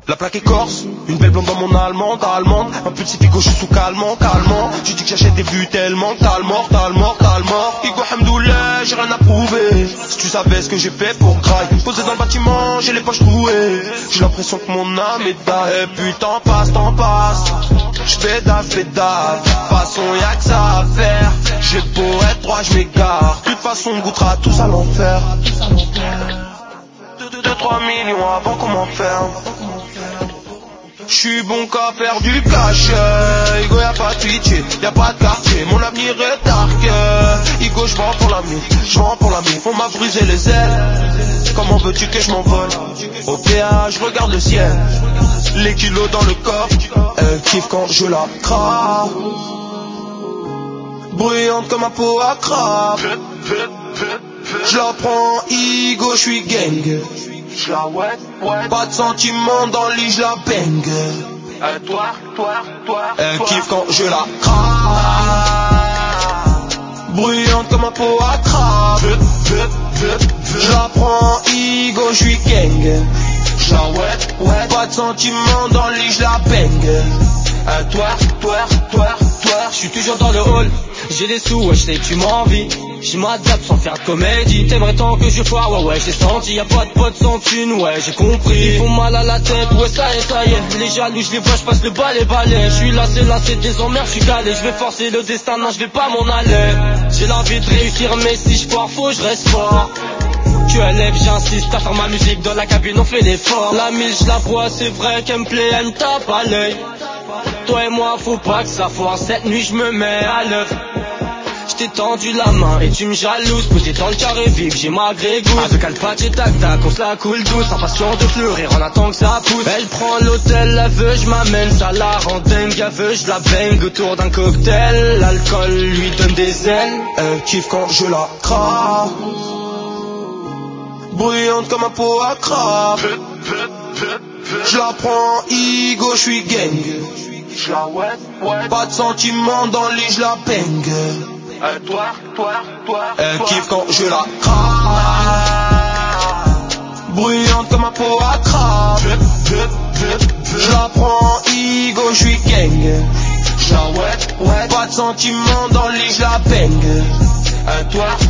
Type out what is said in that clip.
La plaque est corse, une belle blonde dans mon allemande, un petit figo, je suis sous calmant. Tu dis que j'achète des vues tellement, t'as le mort. Igo hamdoullah, j'ai rien à prouver. Si tu savais ce que j'ai fait pour graille, posé dans le bâtiment, j'ai les poches trouées. J'ai l'impression que mon âme est dalle. Et puis t'en passes. J'fais daf, façon y'a que ça à faire. J'ai beau être droit, j'm'égare. De toute façon on goûtera tous à l'enfer. 2-3 millions avant qu'on m'enferme. J'suis bon qu'à faire du cash. Igo y'a pas de Twitch, y'a pas de quartier. Mon avenir est dark. Igo j'vends pour la mif. On m'a brisé les ailes. Comment veux-tu que je m'envole? Au péage, regarde le ciel. Les kilos dans le corps. Elle kiffe quand je la crabe. Bruyante comme un pot à crabe. J'la prends, Igo, j'suis gang. Pas de sentiments dans le lit, j'la bang. Elle kiffe quand je la crabe. Bruyante comme un pot à crabe. J'la prends, Igo, j'suis gang. Pas de sentiments dans le lit, j'la bang. J'suis toujours dans le hall, j'ai des sous, ouais j'sais que tu m'envies. J'suis m'adapte sans faire de comédie. T'aimerais tant que je foire, ouais j'ai senti. Y'a pas de potes sans thune, ouais j'ai compris. Ils font mal à la tête, ouais ça y est. Les jaloux j'les vois, j'passe le balai. J'suis lassé des emmerdes, j'suis calé. J'vais forcer le destin, non j'vais pas m'en aller. J'ai l'envie de réussir mais si j'foire faut j'reste fort. Tu élèves, j'insiste à faire ma musique dans la cabine, on fait l'effort. La mille j'la vois, c'est vrai qu'elle me plaît, elle me tape à l'œil. Toi et moi faut pas que ça foire, cette nuit j'me mets à l'œuvre. J't'ai tendu la main et tu me jalouses. Posé dans le carré vif, j'ai ma grégousse. Avec Alpha et tac, on se la coule douce. Impatient de fleurir en attendant que ça pousse. Elle prend l'hôtel, elle veut, j'm'amène. Ça la rend dingue, elle veut, j'la baigne autour d'un cocktail. L'alcool lui donne des ailes. Elle kiffe quand je la crabe. Bruyante comme un pot à crabe. J'la prends, Igo, j'suis gang. Pas de sentiments dans le lit, j'la bang. Elle kiffe quand je la crabe. Bruyante comme un pot à crabe. J'la prends, Igo, j'suis gang. Pas de sentiments dans le lit, j'la bang.